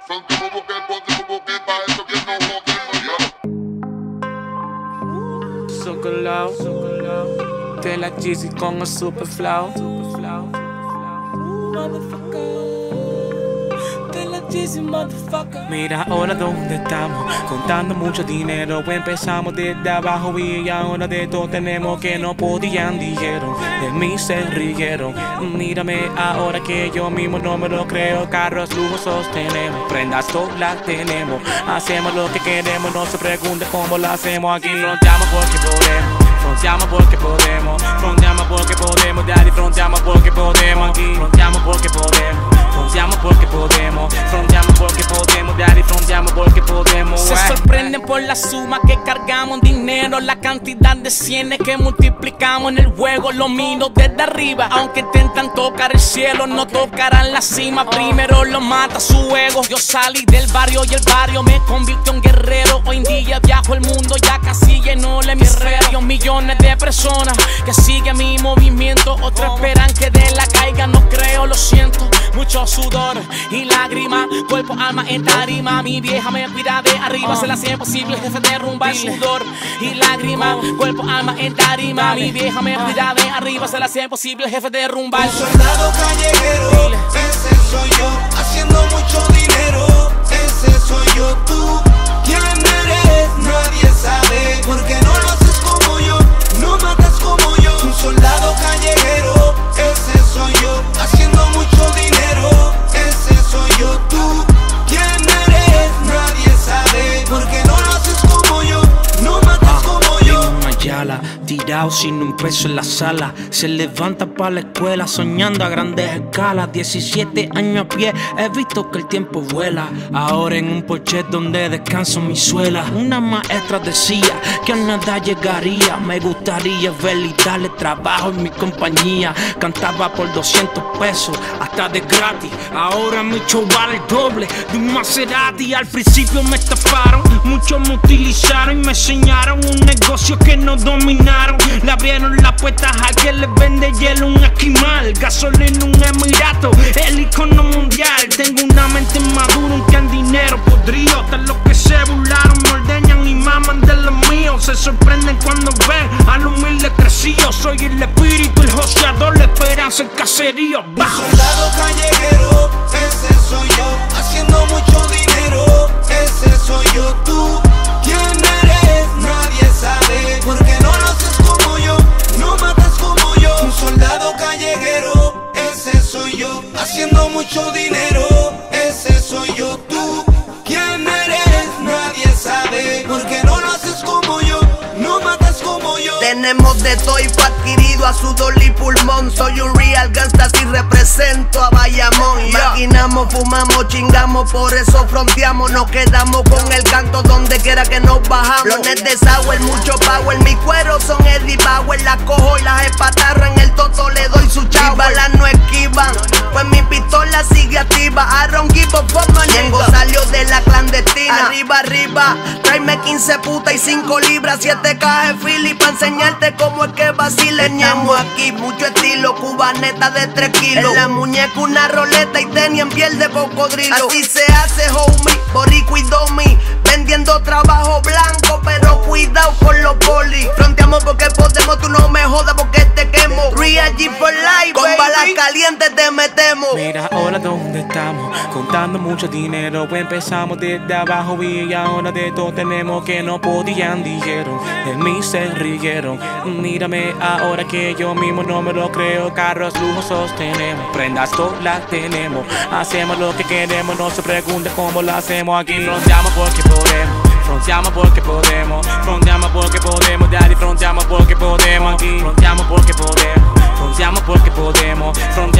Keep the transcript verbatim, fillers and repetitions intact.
Fronteamos porque podemos, porque pa' eso que no jodemos, ya. Socolao, socolao. De la Jeezy con el super flow. Mira ahora dónde estamos, contando mucho dinero. Empezamos desde abajo y ahora de todo tenemos. Que no podían, dijeron, de mí se rieron. Mírame ahora que yo mismo no me lo creo. Carros lujosos tenemos, prendas todas las tenemos. Hacemos lo que queremos, no se pregunte cómo lo hacemos aquí. Fronteamos porque podemos, fronteamos porque podemos, fronteamos porque podemos, daddy, fronteamos porque podemos aquí. Fronteamos porque podemos, fronteamos porque podemos, fronteamos porque podemos, daddy, fronteamos porque podemos. Se sorprenden por la suma que cargamos dinero, la cantidad de cienes que multiplicamos en el juego. Lo miro desde arriba, aunque intentan tocar el cielo, no tocarán la cima. Primero lo mata su ego. Yo salí del barrio y el barrio me convirtió en guerrero. Hoy en día viajo el mundo, ya casi llenó el hemisferio. Millones de personas que siguen mi movimiento, otros esperan que de la caiga, no creo, lo siento. Mucho sudor y lágrimas, cuerpo, alma en tarima. Mi vieja me cuida de arriba, se la hace posible, jefe derrumba el sudor y lágrimas, cuerpo, alma en tarima. Mi vieja me cuida de arriba, se la hace posible, jefe derrumba el sudor. Soldado callejero, ese soy yo, haciendo mucho dinero, ese soy yo. Tú, ¿quién eres? Nadie sabe, porque no lo haces como yo, no matas como yo. Un soldado callejero, ese soy yo, haciendo mucho dinero, ese soy yo. Tú, ¿quién eres? Nadie sabe, porque no lo haces como yo, no matas como yo. En una yala, tirado sin un peso en la sala, se levanta para la escuela soñando a grandes escalas. diecisiete años a pie, he visto que el tiempo vuela. Ahora en un porche donde descanso mi suela. Una maestra decía que a nada llegaría. Me gustaría verle y darle trabajo en mi compañía. Cantaba por doscientos pesos, hasta de gratis. Ahora mi show vale el doble de un Maserati. Al principio me estafaron, muchos me utilizaron y me enseñaron un negocio que no dominaron. Le abrieron las puertas a quien les vende hielo, un esquimal, gasolina, un emirato, el icono mundial. Tengo una mente madura, un que en dinero podrido. Hasta los que se burlaron me ordeñan y maman de los míos. Se sorprenden cuando ven al humilde crecido. Soy el espíritu, el joseador, la esperanza, el caserío. Bajo. Un soldado callejero, ese soy yo, haciendo mucho dinero, ese soy yo. Tú, ¿quién eres? Nadie sabe, porque no lo haces como yo, no matas como yo. Un soldado callejero, ese soy yo, haciendo mucho dinero, ese soy yo. Tú, ¿quién eres? Nadie sabe, porque no lo haces como yo, no matas como yo. Tenemos de todo y fue adquirido a sudor y pulmón. Soy un real gangsta si represento a Bayamón. Maquinamos, fumamos, chingamos, por eso fronteamos. Nos quedamos con el canto donde quiera que nos bajamos. Blones de sour, mucho power, mi cuero son Eddie Bauer. Las cojo y las espatarro, en el toto le doy su chavo. Balas no esquivan, pues mi pistola sigue activa. I don't give a fuck, my nigga. Salió de la clandestina, arriba, arriba. Tráeme quince putas y cinco libras, siete cajas de Philly pa' enseñarte cómo es que vacile. Estamos aquí, mucho estilo, cubaneta de tres kilos. En la muñeca una roleta y tenis en piel de cocodrilo. Así se hace, homie, boricua y domi. Vendiendo trabajo blanco, pero cuidado con los polis. Fronteamos porque podemos, tú no me jodas porque te quemo. Real G for life, con balas calientes te metemos. Mira ahora dónde estamos, contando mucho dinero. Empezamos desde abajo y ahora de todo tenemos. Que no podían, dijeron, de mí se rieron. Mírame ahora que yo mismo no me lo creo. Carros lujosos tenemos, prendas todas las tenemos. Hacemos lo que queremos, no se pregunte cómo lo hacemos aquí. Fronteamos porque podemos, fronteamos porque podemos, fronteamos porque podemos, daddy, fronteamos porque podemos aquí. Fronteamos porque podemos, fronteamos porque podemos, fronteamos